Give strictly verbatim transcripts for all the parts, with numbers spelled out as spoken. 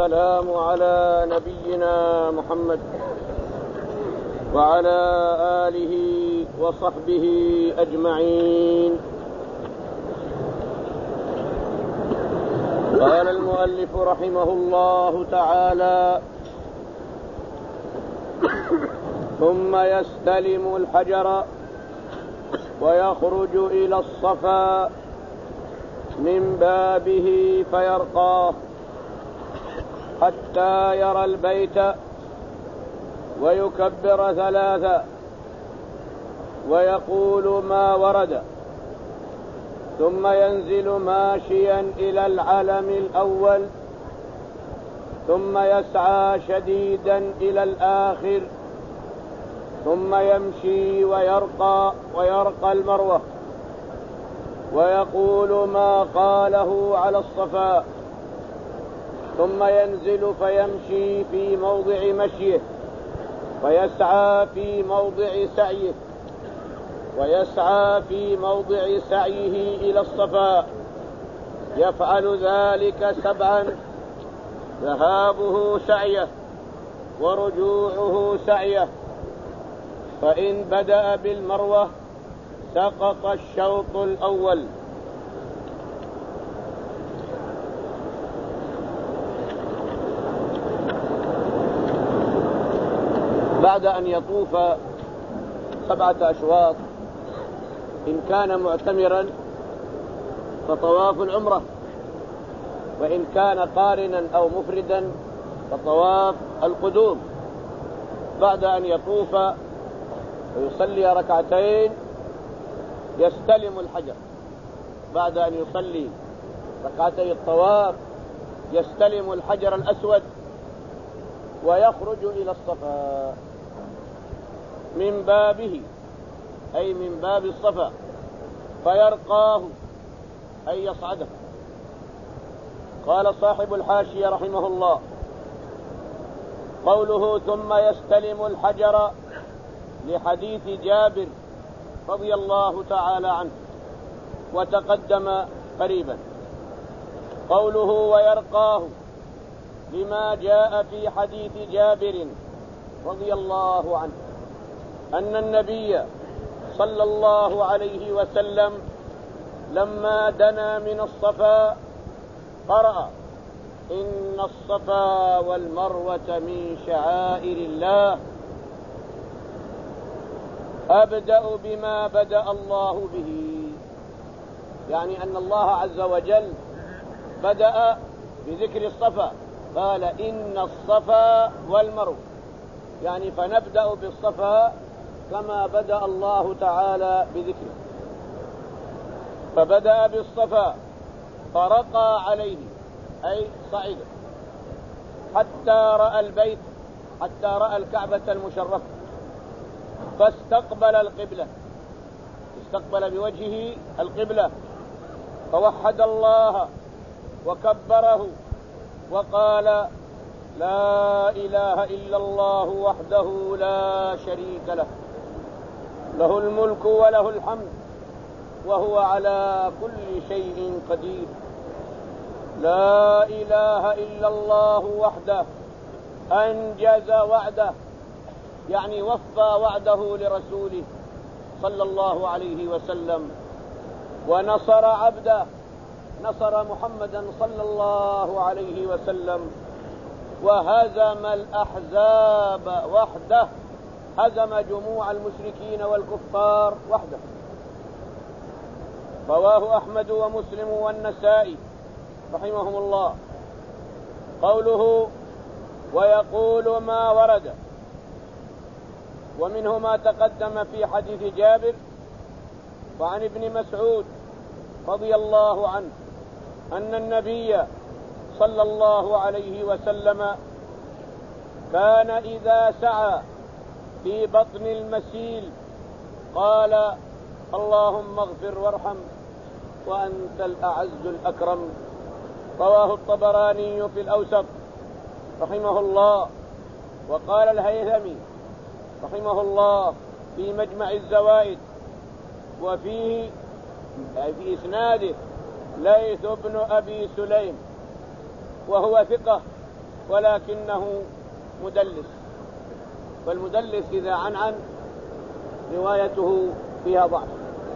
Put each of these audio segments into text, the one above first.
والسلام على نبينا محمد وعلى آله وصحبه أجمعين. قال المؤلف رحمه الله تعالى: ثم يستلم الحجر ويخرج إلى الصفا من بابه فيرقاه حتى يرى البيت ويكبر ثلاثا ويقول ما ورد، ثم ينزل ماشيا إلى العلم الأول، ثم يسعى شديدا إلى الآخر، ثم يمشي ويرقى ويرقى المروة ويقول ما قاله على الصفا، ثم ينزل فيمشي في موضع مشيه ويسعى في موضع سعيه ويسعى في موضع سعيه إلى الصفا، يفعل ذلك سبعا، ذهابه سعيه ورجوعه سعيه. فإن بدأ بالمروة سقط الشوط الأول. بعد أن يطوف سبعة أشواط إن كان معتمرا فطواف العمرة، وإن كان قارنا أو مفردا فطواف القدوم. بعد أن يطوف ويصلي ركعتين يستلم الحجر. بعد أن يصلي ركعتي الطواف يستلم الحجر الأسود ويخرج إلى الصفا من بابه، أي من باب الصفا، فيرقاه أي يصعده. قال صاحب الحاشية رحمه الله: قوله ثم يستلم الحجر لحديث جابر رضي الله تعالى عنه وتقدم قريبا. قوله ويرقاه لما جاء في حديث جابر رضي الله عنه أن النبي صلى الله عليه وسلم لما دنا من الصفا قرأ: إن الصفا والمروة من شعائر الله، أبدأ بما بدأ الله به. يعني أن الله عز وجل بدأ بذكر الصفا، قال إن الصفا والمروة، يعني فنبدأ بالصفا كما بدأ الله تعالى بذكره. فبدأ بالصفا فرقى عليه أي صعد حتى رأى البيت، حتى رأى الكعبة المشرفة، فاستقبل القبلة، استقبل بوجهه القبلة، فوحد الله وكبره وقال: لا إله إلا الله وحده لا شريك له، له الملك وله الحمد وهو على كل شيء قدير. لا إله إلا الله وحده أنجز وعده، يعني وفى وعده لرسوله صلى الله عليه وسلم، ونصر عبده، نصر محمدا صلى الله عليه وسلم، وهزم الأحزاب وحده، هزم جموع المشركين والكفار وحده. رواه أحمد ومسلم والنسائي رحمهم الله. قوله ويقول ما ورد، ومنه ما تقدم في حديث جابر وعن ابن مسعود رضي الله عنه أن النبي صلى الله عليه وسلم كان إذا سعى في بطن المسيل قال: اللهم اغفر وارحم وأنت الأعز الأكرم. رواه الطبراني في الأوسط رحمه الله. وقال الهيثمي رحمه الله في مجمع الزوائد وفيه أي في إسناده ليث بن أبي سليم وهو ثقة ولكنه مدلس، والمدلس إذا عنعن روايته فيها ضعف.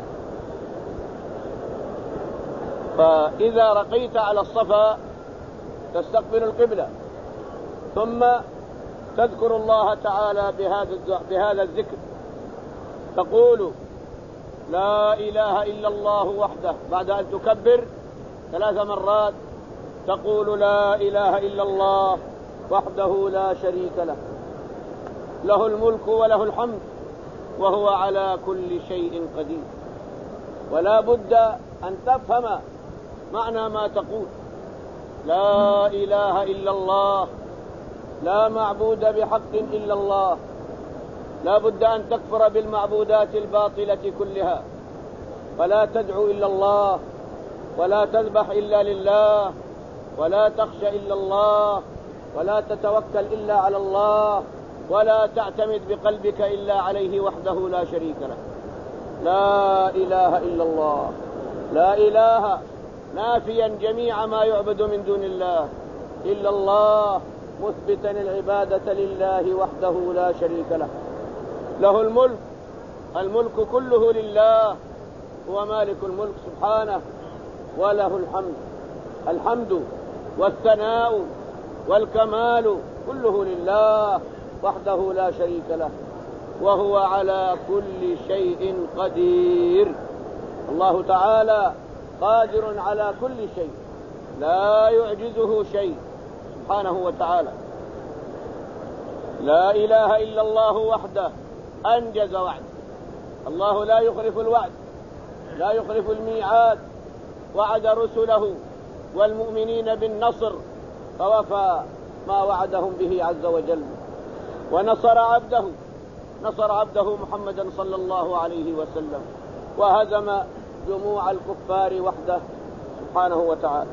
فإذا رقيت على الصفا تستقبل القبلة، ثم تذكر الله تعالى بهذا بهذا الذكر، تقول لا إله إلا الله وحده بعد أن تكبر ثلاث مرات، تقول لا إله إلا الله وحده لا شريك له، له الملك وله الحمد وهو على كل شيء قدير. ولا بد أن تفهم معنى ما تقول، لا إله إلا الله، لا معبود بحق إلا الله. لا بد أن تكفر بالمعبودات الباطلة كلها، ولا تدعو إلا الله، ولا تذبح إلا لله، ولا تخشى إلا الله، ولا تتوكل إلا على الله، ولا تعتمد بقلبك إلا عليه وحده لا شريك له. لا إله إلا الله، لا إله نافيا جميع ما يعبد من دون الله إلا الله، مثبتا العبادة لله وحده لا شريك له. له الملك، الملك كله لله، هو مالك الملك سبحانه، وله الحمد، الحمد والثناء والكمال كله لله وحده لا شريك له، وهو على كل شيء قدير. الله تعالى قادر على كل شيء، لا يعجزه شيء سبحانه وتعالى. لا إله إلا الله وحده أنجز وعده، الله لا يخلف الوعد، لا يخلف الميعاد، وعد رسله والمؤمنين بالنصر فوفى ما وعدهم به عز وجل، ونصر عبده، نصر عبده محمدا صلى الله عليه وسلم، وهزم جموع الكفار وحده سبحانه وتعالى.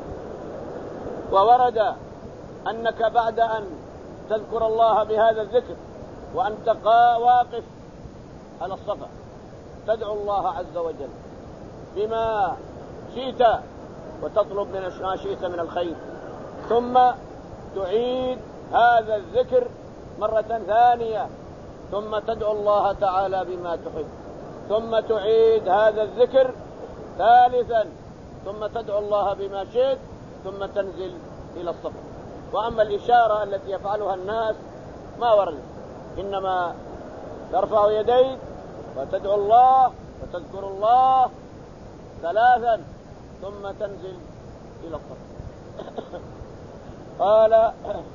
وورد أنك بعد أن تذكر الله بهذا الذكر وأنت واقف على الصفا تدعو الله عز وجل بما شئت وتطلب من ما شئت من الخير، ثم تعيد هذا الذكر مرة ثانية، ثم تدعو الله تعالى بما تحب، ثم تعيد هذا الذكر ثالثا، ثم تدعو الله بما شئت، ثم تنزل إلى الصفا. وأما الإشارة التي يفعلها الناس ما ورد، إنما ترفع يديك وتدعو الله وتذكر الله ثلاثا ثم تنزل إلى الصفا. قال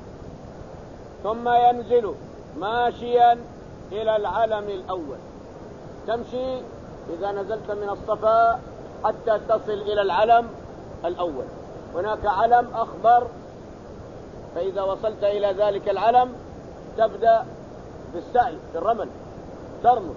ثم ينزل ماشيا إلى العلم الأول، تمشي إذا نزلت من الصفا حتى تصل إلى العلم الأول. هناك علم أخضر، فإذا وصلت إلى ذلك العلم تبدأ بالسعي في الرمل، ترمل.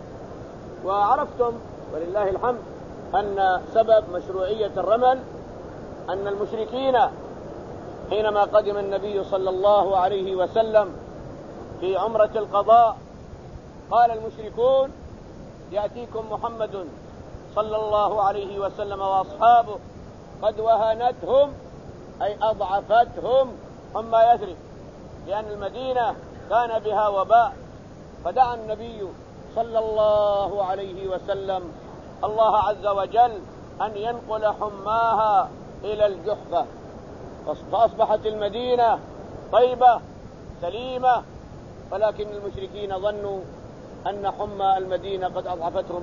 وعرفتم ولله الحمد أن سبب مشروعية الرمل أن المشركين حينما قدم النبي صلى الله عليه وسلم في عمرة القضاء قال المشركون يأتيكم محمد صلى الله عليه وسلم وأصحابه قد وهنتهم أي أضعفتهم حمى يثرب، لأن المدينة كان بها وباء، فدعا النبي صلى الله عليه وسلم الله عز وجل أن ينقل حماها إلى الجحفة، فأصبحت المدينة طيبة سليمة، ولكن المشركين ظنوا أن حمى المدينة قد أضعفتهم،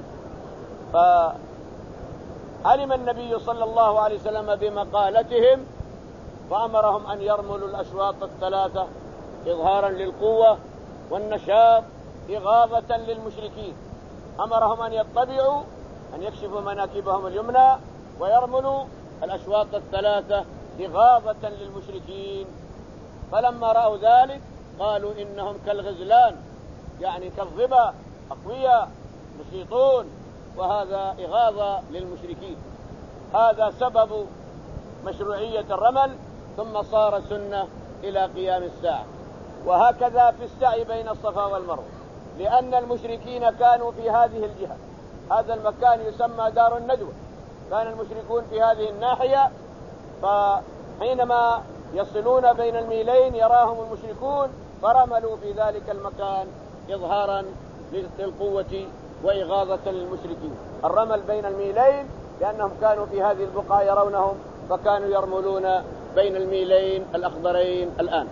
فعلم النبي صلى الله عليه وسلم بمقالتهم فأمرهم أن يرملوا الأشواط الثلاثة إظهارا للقوة والنشاط إغاظة للمشركين. أمرهم أن يطبعوا، أن يكشفوا مناكبهم اليمنى ويرملوا الأشواط الثلاثة إغاظة للمشركين. فلما رأوا ذلك قالوا إنهم كالغزلان، يعني كالظبا أقوياء نشيطون، وهذا إغاظة للمشركين. هذا سبب مشروعية الرمل، ثم صار سنة إلى قيام الساعة. وهكذا في السعي بين الصفا والمروة، لأن المشركين كانوا في هذه الجهة، هذا المكان يسمى دار الندوة، كان المشركون في هذه الناحية، فحينما يصلون بين الميلين يراهم المشركون فرملوا في ذلك المكان إظهارا للقوة وإغاظة للمشركين. الرمل بين الميلين لأنهم كانوا في هذه البقعة يرونهم فكانوا يرملون بين الميلين الأخضرين الآن.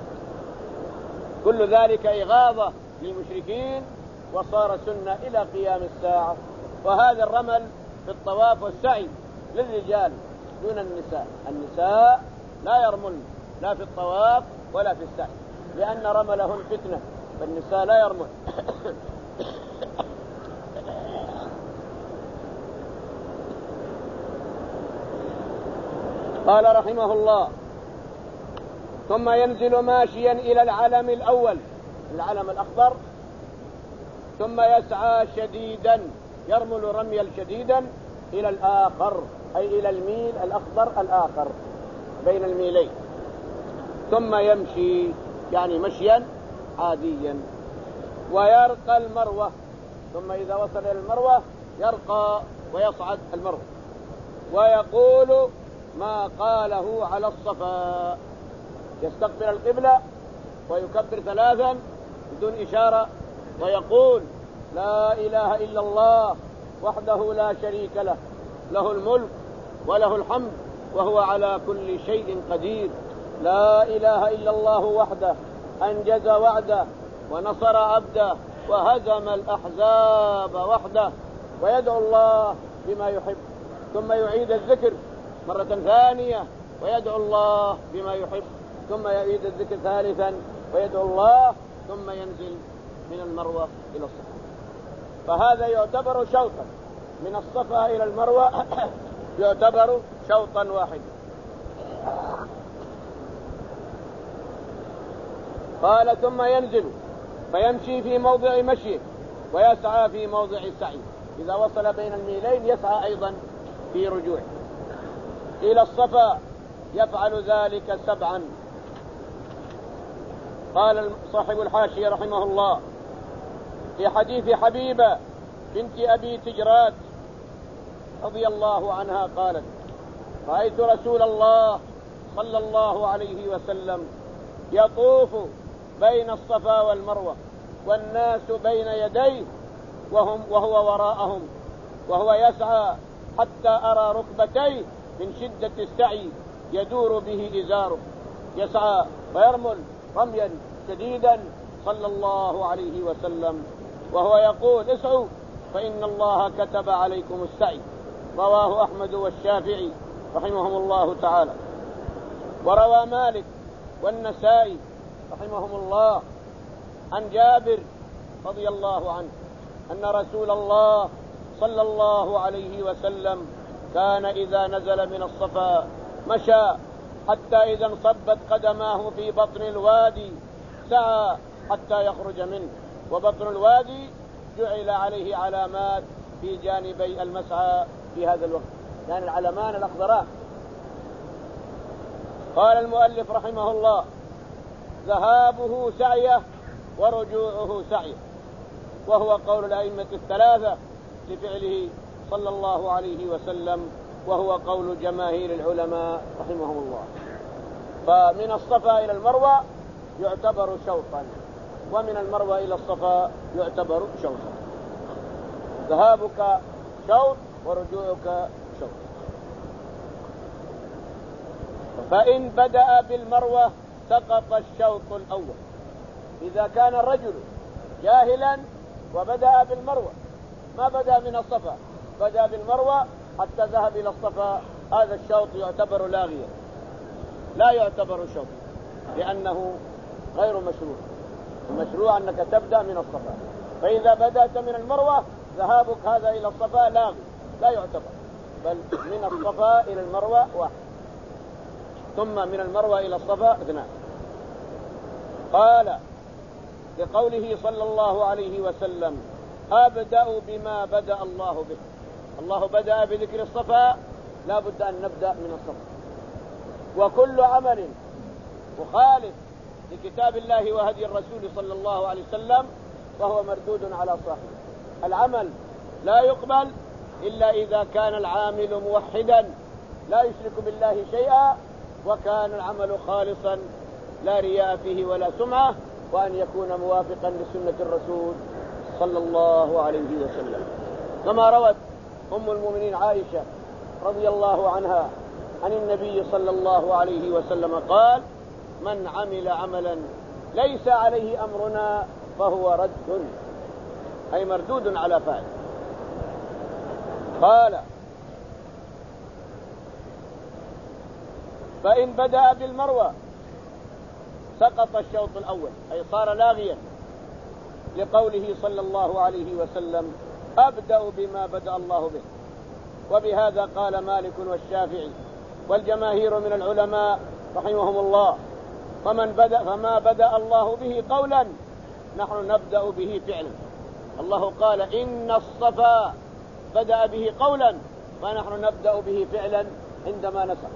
كل ذلك إغاظة للمشركين وصار سنة إلى قيام الساعة. وهذا الرمل في الطواف والسعي للرجال دون النساء. النساء لا يرملن لا في الطواف ولا في السعي لأن رملهن فتنة، فالنساء لا يرمل. قال رحمه الله: ثم ينزل ماشيا إلى العلم الأول، العلم الأخضر، ثم يسعى شديدا يرمل رميا شديدا إلى الآخر، أي إلى الميل الأخضر الآخر بين الميلين، ثم يمشي يعني مشيا عاديا ويرقى المروة. ثم إذا وصل إلى المروة يرقى ويصعد المروة ويقول ما قاله على الصفا، يستقبل القبلة ويكبر ثلاثا بدون إشارة ويقول لا إله إلا الله وحده لا شريك له، له الملك وله الحمد وهو على كل شيء قدير، لا إله إلا الله وحده أنجز وعده ونصر عبده وهزم الأحزاب وحده، ويدعو الله بما يحب. ثم يعيد الذكر مرة ثانية ويدعو الله بما يحب، ثم يعيد الذكر ثالثا ويدعو الله، ثم ينزل من المروة إلى الصفا. فهذا يعتبر شوطا من الصفا إلى المروة يعتبر شوطا واحدا. قال ثم ينزل فيمشي في موضع مشيه ويسعى في موضع السعي. إذا وصل بين الميلين يسعى أيضا في رجوعه إلى الصفا، يفعل ذلك سبعا. قال صاحب الحاشية رحمه الله في حديث حبيبة بنت أبي تجرات رضي الله عنها قالت: رأيت رسول الله صلى الله عليه وسلم يطوف بين الصفا والمروة والناس بين يديه وهم وهو وراءهم، وهو يسعى حتى أرى ركبتيه من شدة السعي يدور به إزاره، يسعى ويرمل رميا شديدا صلى الله عليه وسلم وهو يقول: اسعوا فإن الله كتب عليكم السعي. رواه أحمد والشافعي رحمهم الله تعالى. وروى مالك والنسائي رحمهم الله عن جابر رضي الله عنه أن رسول الله صلى الله عليه وسلم كان إذا نزل من الصفا مشى حتى إذا انصبت قدماه في بطن الوادي سعى حتى يخرج منه، وبطن الوادي جعل عليه علامات في جانبي المسعى في هذا الوقت، يعني العلمان الأخضران. قال المؤلف رحمه الله: ذهابه سعيه ورجوعه سعيه، وهو قول الأئمة الثلاثة لفعله صلى الله عليه وسلم، وهو قول جماهير العلماء رحمهم الله. فمن الصفا إلى المروة يعتبر شوطا، ومن المروة إلى الصفا يعتبر شوطا. ذهابك شوط ورجوعك شوط. فإن بدأ بالمروة سقط الشوط الأول. إذا كان الرجل جاهلا وبدأ بالمروة ما بدأ من الصفا، بدأ بالمروة حتى ذهب إلى الصفا، هذا الشوط يعتبر لاغيا لا يعتبر شوط، لأنه غير مشروع. المشروع أنك تبدأ من الصفا، فإذا بدأت من المروة ذهابك هذا إلى الصفا لاغي لا يعتبر، بل من الصفا إلى المروة واحد، ثم من المروة إلى الصفا اثنان. قال لقوله صلى الله عليه وسلم: أبدأ بما بدأ الله به. الله بدأ بذكر الصفا، لا بد أن نبدأ من الصفا. وكل عمل مخالف لكتاب الله وهدي الرسول صلى الله عليه وسلم فهو مردود على صاحبه. العمل لا يقبل إلا إذا كان العامل موحدا لا يشرك بالله شيئا وكان العمل خالصا لا رياء فيه ولا سمعة، وأن يكون موافقا لسنة الرسول صلى الله عليه وسلم، كما روت أم المؤمنين عائشة رضي الله عنها عن النبي صلى الله عليه وسلم قال: من عمل عملا ليس عليه أمرنا فهو رد، أي مردود على فاعل. قال: فإن بدأ بالمروة سقط الشوط الأول، أي صار لاغيا، لقوله صلى الله عليه وسلم: أبدأ بما بدأ الله به. وبهذا قال مالك والشافعي والجماهير من العلماء رحمهم الله: فمن بدأ فما بدأ الله به قولا نحن نبدأ به فعلا. الله قال: إن الصفا بدأ به قولا فنحن نبدأ به فعلا عندما نسأل.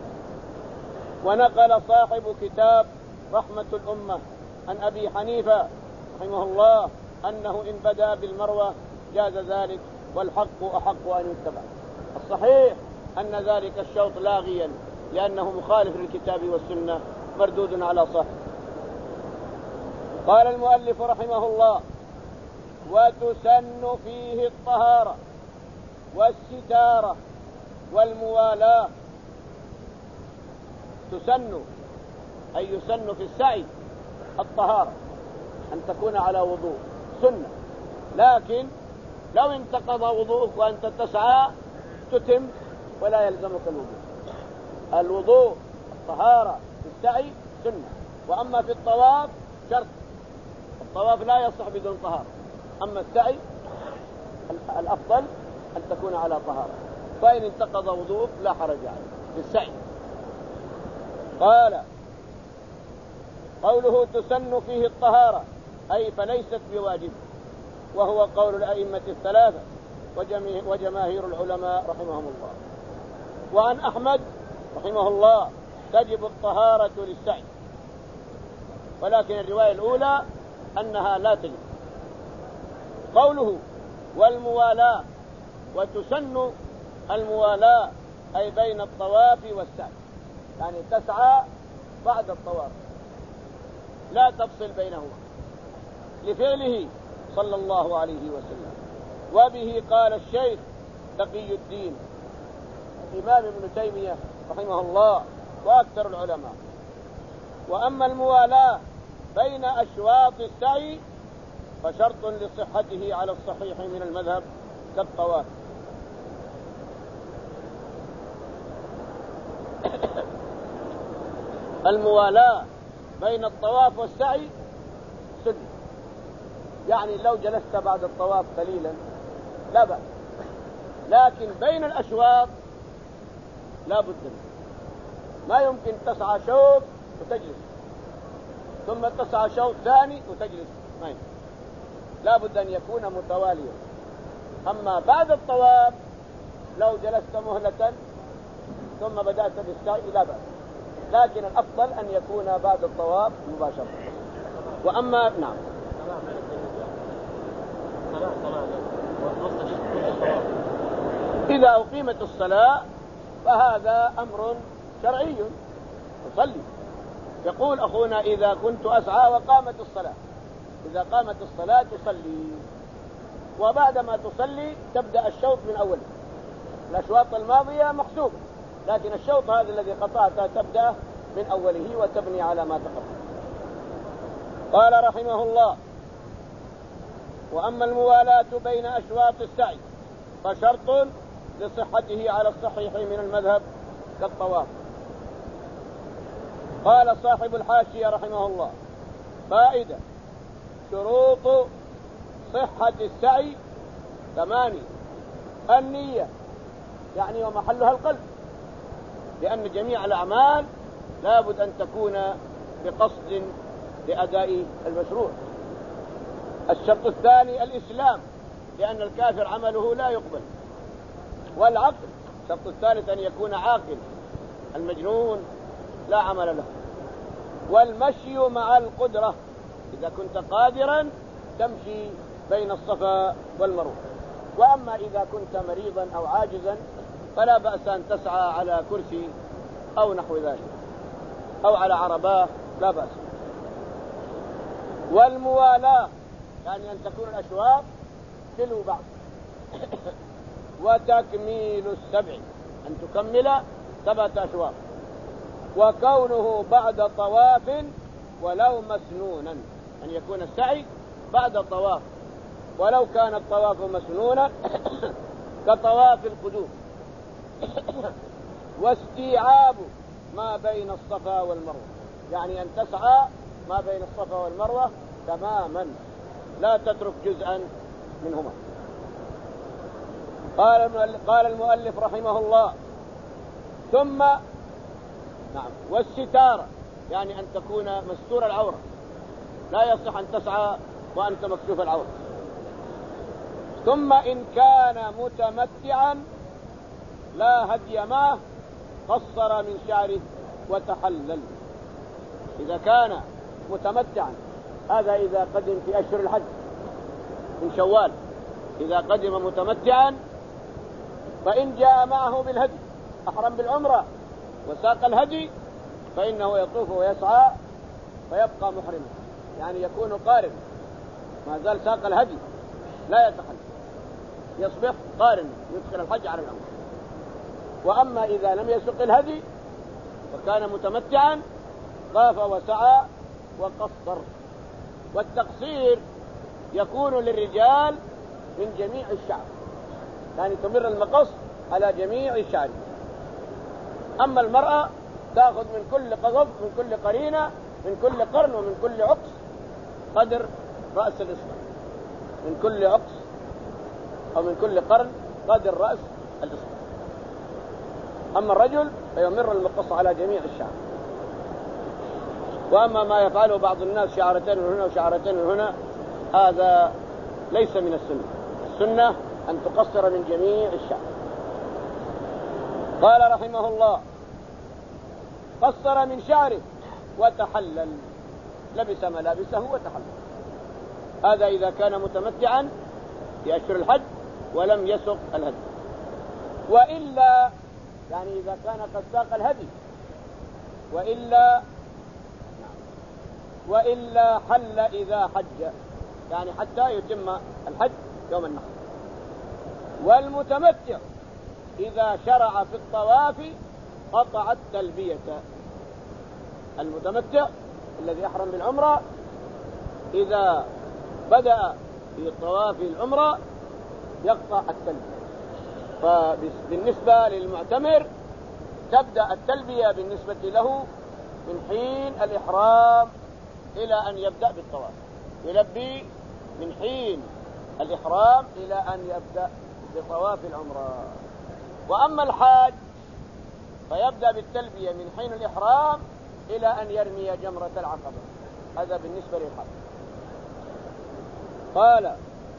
ونقل صاحب كتاب رحمة الأمة عن أبي حنيفة رحمه الله أنه إن بدأ بالمروة جاز ذلك، والحق أحق أن يتبع. الصحيح أن ذلك الشوط لاغيا لأنه مخالف للكتاب والسنة، مردود على صاحب. قال المؤلف رحمه الله: وتسن فيه الطهارة والستارة والموالاة. تسن أي يسن في السعي الطهارة، أن تكون على وضوء، سنة. لكن لو انتقض وضوءك وأنت تسعى تتم ولا يلزمك الوضوء. الوضوء الطهارة في السعي سنة، وأما في الطواف شرط. الطواف لا يصح بدون طهارة، أما السعي الأفضل أن تكون على طهارة. فإن انتقض وضوءك لا حرج عليه في السعي. قال: قوله تسن فيه الطهارة أي فليست بواجب، وهو قول الأئمة الثلاثة وجماهير العلماء رحمهم الله. وعن أحمد رحمه الله تجب الطهارة للسعي، ولكن الرواية الأولى أنها لا تجب. قوله والموالاة، وتسن الموالاة أي بين الطواف والسعي، يعني تسعى بعد الطواف لا تفصل بينهما، لفعله صلى الله عليه وسلم. وبه قال الشيخ تقي الدين الإمام ابن تيمية رحمه الله وأكثر العلماء. وأما الموالاة بين أشواط السعي فشرط لصحته على الصحيح من المذهب كالطواف. الموالاة بين الطواف والسعي سنة، يعني لو جلست بعد الطواف قليلا لا بأس، لكن بين الأشواط لا بد منه. ما يمكن تسعى شوط وتجلس ثم تسعى شوط ثاني وتجلس، ما يمكن، لا بد أن يكون متواليا. أما بعد الطواف لو جلست مهلة ثم بدأت بالسعي لا بأس، لكن الأفضل أن يكون بعد الطواف مباشرة. وأما نعم إذا أقيمت الصلاة فهذا أمر شرعي، تصلي. يقول أخونا: إذا كنت أسعى وقامت الصلاة، إذا قامت الصلاة تصلي، وبعدما تصلي تبدأ الشوط من أوله. الأشواط الماضية محسوبة، لكن الشوط هذا الذي قطعته تبدأ من أوله وتبني على ما تقدم. قال رحمه الله: وأما الموالاة بين أشواط السعي فشرط لصحته على الصحيح من المذهب كالطواف. قال صاحب الحاشية رحمه الله: فائدة: شروط صحة السعي ثمانية. النية، يعني ومحلها القلب، لأن جميع الأعمال لا بد أن تكون بقصد لأداء المشروع. الشرط الثاني الإسلام، لأن الكافر عمله لا يقبل. والعقل، الشرط الثالث أن يكون عاقل، المجنون لا عمل له. والمشي مع القدرة، إذا كنت قادرا تمشي بين الصفا والمروة. وأما إذا كنت مريضا أو عاجزا فلا بأس أن تسعى على كرسي أو نحو ذلك. أو على عرباه لا بأس. والموالاة يعني أن تكون الأشواط تلو بعض. وتكميل السبع أن تكمل سبعة أشواط. وكونه بعد طواف ولو مسنونا، أن يكون السعي بعد طواف ولو كان الطواف مسنونا كطواف القدوم. واستيعاب ما بين الصفا والمروة، يعني أن تسعى ما بين الصفا والمروة تماما لا تترك جزءا منهما. قال المؤلف رحمه الله ثم نعم والستارة، يعني أن تكون مستور العورة، لا يصح أن تسعى وأنت مكشوف العورة. ثم إن كان متمتعا لا هدي معه قصر من شعره وتحلل. إذا كان متمتعا، هذا إذا قدم في أشهر الحج من شوال، إذا قدم متمتعا فإن جاء معه بالهدي أحرم بالعمرة وساق الهدي فإنه يطوف ويسعى فيبقى محرما، يعني يكون قارن ما زال ساق الهدي لا يتحلل، يصبح قارن يدخل الحج على العمرة. وأما إذا لم يسق الهدي وكان متمتعا طاف وسعى وقصر. والتقصير يكون للرجال من جميع الشعر، يعني تمر المقص على جميع الشعر. أما المرأة تأخذ من كل قضب، من كل قرينة، من كل قرن ومن كل عقص قدر رأس الإصبع، من كل عقص أو من كل قرن قدر رأس الإصبع. أما الرجل فيمر المقص على جميع الشعر. وأما ما يفعله بعض الناس شعرتين من هنا وشعرتين من هنا هذا ليس من السنة. السنة أن تقصر من جميع الشعر. قال رحمه الله قصر من شعره وتحلل، لبس ملابسه وتحلل. هذا إذا كان متمتعا في أشهر الحج ولم يسق الهدي. وإلا يعني إذا كان قد ساق الهدي وإلا وإلا حل إذا حج، يعني حتى يتم الحج يوم النحر. والمتمتع إذا شرع في الطواف قطع التلبية. المتمتع الذي أحرم بالعمرة إذا بدأ في طواف العمرة يقطع التلبية. فبالنسبة للمعتمر تبدأ التلبية بالنسبة له من حين الإحرام إلى أن يبدأ بالطواف، يلبي من حين الإحرام إلى أن يبدأ بطواف العمرة. وأما الحاج فيبدأ بالتلبية من حين الإحرام إلى أن يرمي جمرة العقبة. هذا بالنسبة للحاج. قال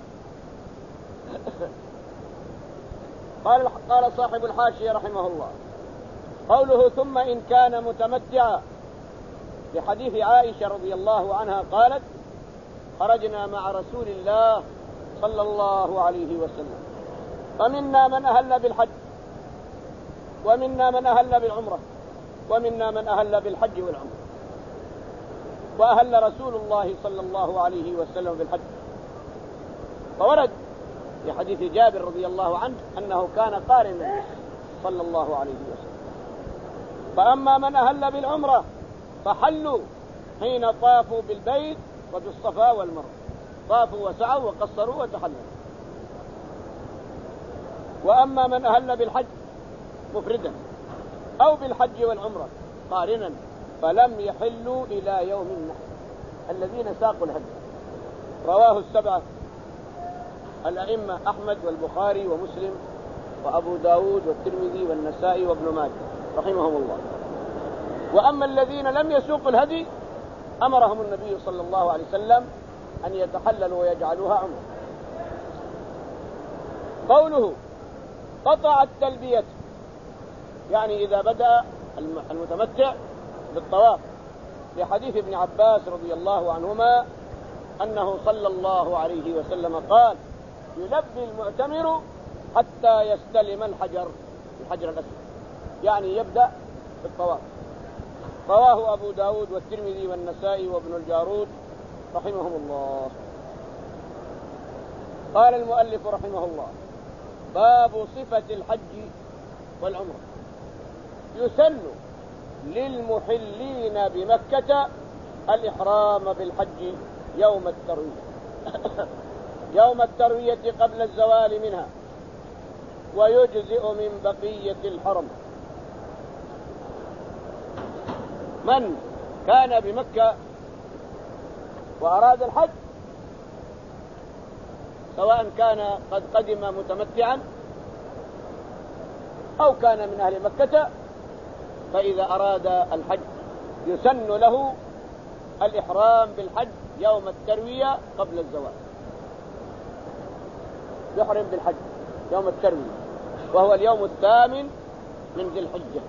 قال قال صاحب الحاشية رحمه الله قوله ثم إن كان متمتعا، لحديث عائشة رضي الله عنها قالت خرجنا مع رسول الله صلى الله عليه وسلم فمنا من أهل بالحج ومنا من أهل بالعمرة ومنا من أهل بالحج والعمرة. وأهل رسول الله صلى الله عليه وسلم بالحج. فورد في حديث جابر رضي الله عنه أنه كان قارنا صلى الله عليه وسلم. فأما من أهل بالعمرة فحلوا حين طافوا بالبيت وبالصفا والمروة، طافوا وسعوا وقصروا وتحلوا. وأما من أهل بالحج مفردا أو بالحج والعمرة قارنا فلم يحلوا إلى يوم النحر الذين ساقوا الهدي. رواه السبعة الأئمة أحمد والبخاري ومسلم وأبو داود والترمذي والنسائي وابن ماجه رحمهم الله. وأما الذين لم يسوقوا الهدي أمرهم النبي صلى الله عليه وسلم أن يتحللوا ويجعلوها عمرة. قوله قطع التلبية، يعني إذا بدأ المتمتع بالطواف، لحديث ابن عباس رضي الله عنهما أنه صلى الله عليه وسلم قال يلبي المعتمر حتى يستلم الحجر الحجر الأسود، يعني يبدأ بالطواف رواه أبو داود والترمذي والنسائي وابن الجارود رحمهم الله. قال المؤلف رحمه الله: باب صفة الحج والعمرة. يسن للمحلين بمكة الإحرام بالحج يوم التروية يوم التروية قبل الزوال منها، ويجزئ من بقية الحرم. من كان بمكة وأراد الحج، سواء كان قد قدم متمتعا أو كان من أهل مكة، فإذا أراد الحج يسن له الإحرام بالحج يوم التروية قبل الزوال. يحرم بالحج يوم التروية وهو اليوم الثامن من ذي الحجة.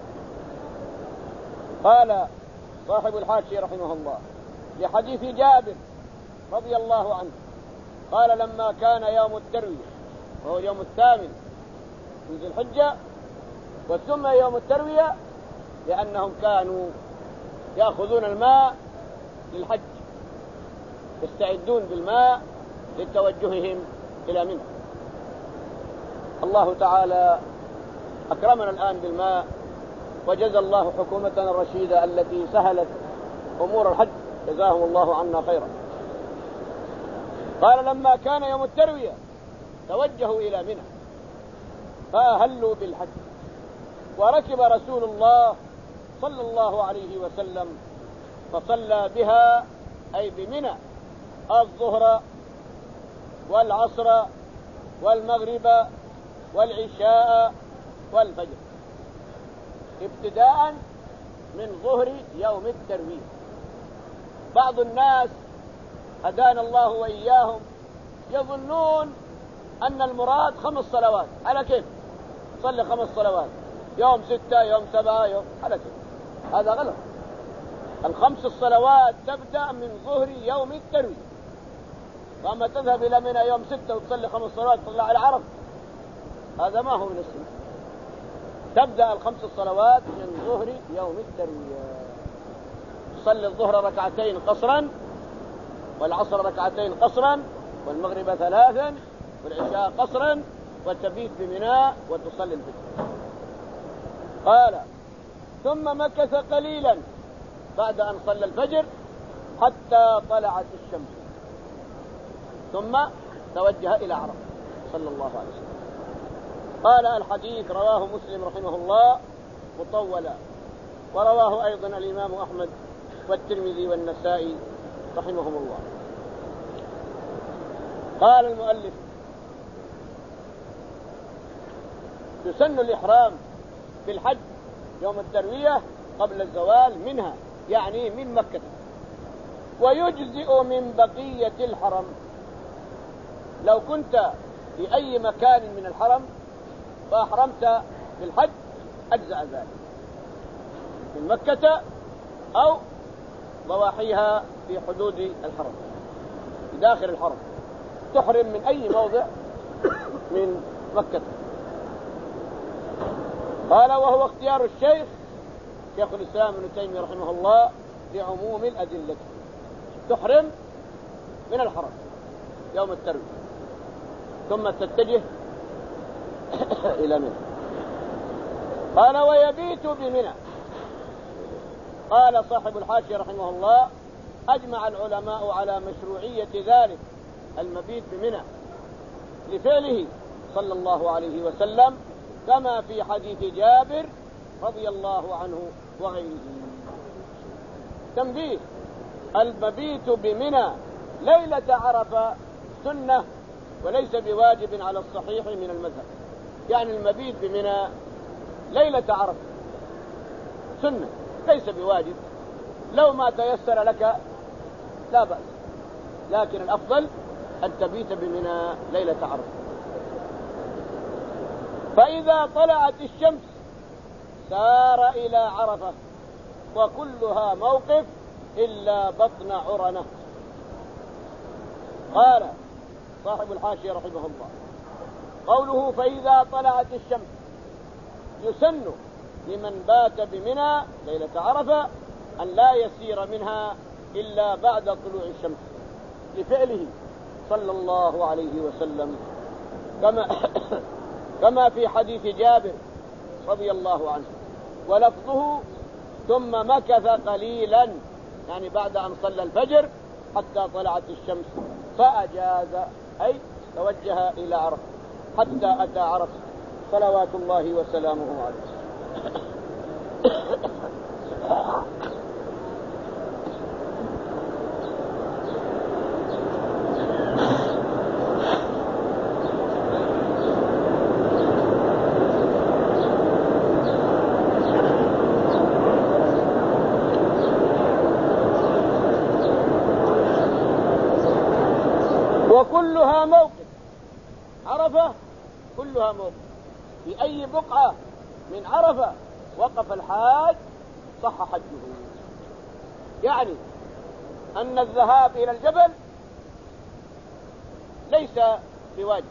قال صاحب الحاشية رحمه الله لحديث جابر رضي الله عنه قال: لما كان يوم التروية وهو اليوم الثامن من ذي الحجة، وسمي يوم التروية لأنهم كانوا يأخذون الماء للحج، يستعدون بالماء لتوجههم إلى منى. الله تعالى أكرمنا الآن بالماء، وجزى الله حكومتنا الرشيدة التي سهلت أمور الحج، جزاهم الله عنا خيرا. قال: لما كان يوم التروية توجهوا إلى منى فأهلوا بالحج، وركب رسول الله صلى الله عليه وسلم فصلى بها أي بمنى الظهر والعصر والمغرب والعشاء والفجر، ابتداء من ظهر يوم التروية. بعض الناس هدانا الله وإياهم يظنون أن المراد خمس صلوات على كيف، صلي خمس صلوات يوم ستة يوم سبعة يوم على كيف. هذا غلط. الخمس الصلوات تبدأ من ظهر يوم التروية، فأما تذهب إلى منى يوم ستة وتصلي خمس صلوات تطلع على عرفة، هذا ما هو من السنة. تبدأ الخمس الصلوات من ظهر يوم التروية. تصلي الظهر ركعتين قصرا، والعصر ركعتين قصرا، والمغرب ثلاثا، والعشاء قصرا، وتبيت بمنى وتصلي الفجر. قال: ثم مكث قليلا بعد أن صلى الفجر حتى طلعت الشمس، ثم توجه إلى عرفة صلى الله عليه وسلم. قال: الحديث رواه مسلم رحمه الله مطولا، ورواه أيضا الإمام أحمد والترمذي والنسائي رحمهم الله. قال المؤلف: يسن الإحرام بالحج يوم التروية قبل الزوال منها، يعني من مكة، ويجزئ من بقية الحرم. لو كنت في أي مكان من الحرم فأحرمت بالحج أجزأ ذلك، من مكة أو ضواحيها في حدود الحرم، في داخل الحرم، تحرم من أي موضع من مكة. قال: وهو اختيار الشيخ شيخ الإسلام ابن تيمية رحمه الله لعموم الأدلة. تحرم من الحرم يوم التروية ثم تتجه إلى منى. قال: ويبيت بمنى. قال صاحب الحاشية رحمه الله: أجمع العلماء على مشروعية ذلك المبيت بمنى لفعله صلى الله عليه وسلم، كما في حديث جابر رضي الله عنه وغيره. تنبيه: المبيت بمنى ليلة عرفة سنة وليس بواجب على الصحيح من المذهب. يعني المبيت بمنى ليلة عرفة سنة ليس بواجب، لو ما تيسر لك لا بأس، لكن الأفضل أن تبيت بمنى ليلة عرفة. فإذا طلعت الشمس سار إلى عرفة، وكلها موقف إلا بطن عرنة. قال صاحب الحاشية رحمه الله: قوله فإذا طلعت الشمس يسن لمن بات بمنى ليلة عرفة أن لا يسير منها إلا بعد طلوع الشمس لفعله صلى الله عليه وسلم، كما كما في حديث جابر رضي الله عنه، ولفظه ثم مكث قليلا، يعني بعد أن صلى الفجر حتى طلعت الشمس فأجاز، أي توجه إلى عرفة حتى أتى عرفة صلوات الله وسلامه عليه. وكلها موقف، عرفة كلها موقف، في أي بقعة من عرفة وقف الحاج صح حجه. يعني أن الذهاب إلى الجبل ليس بواجب،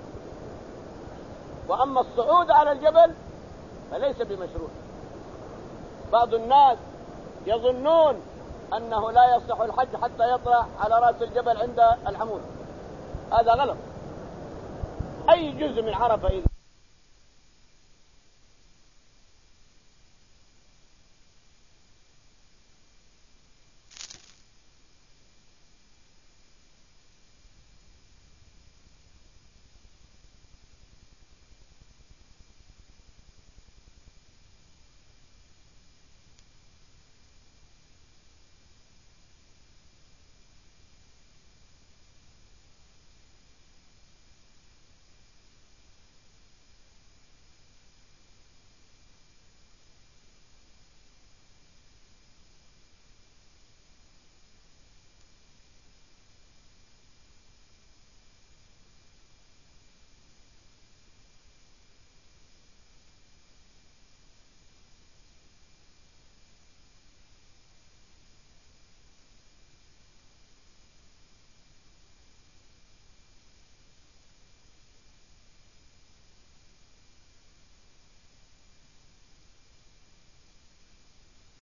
وأما الصعود على الجبل فليس بمشروع. بعض الناس يظنون أنه لا يصح الحج حتى يطلع على رأس الجبل عند العمود، هذا غلط. أي جزء من عرفة إذا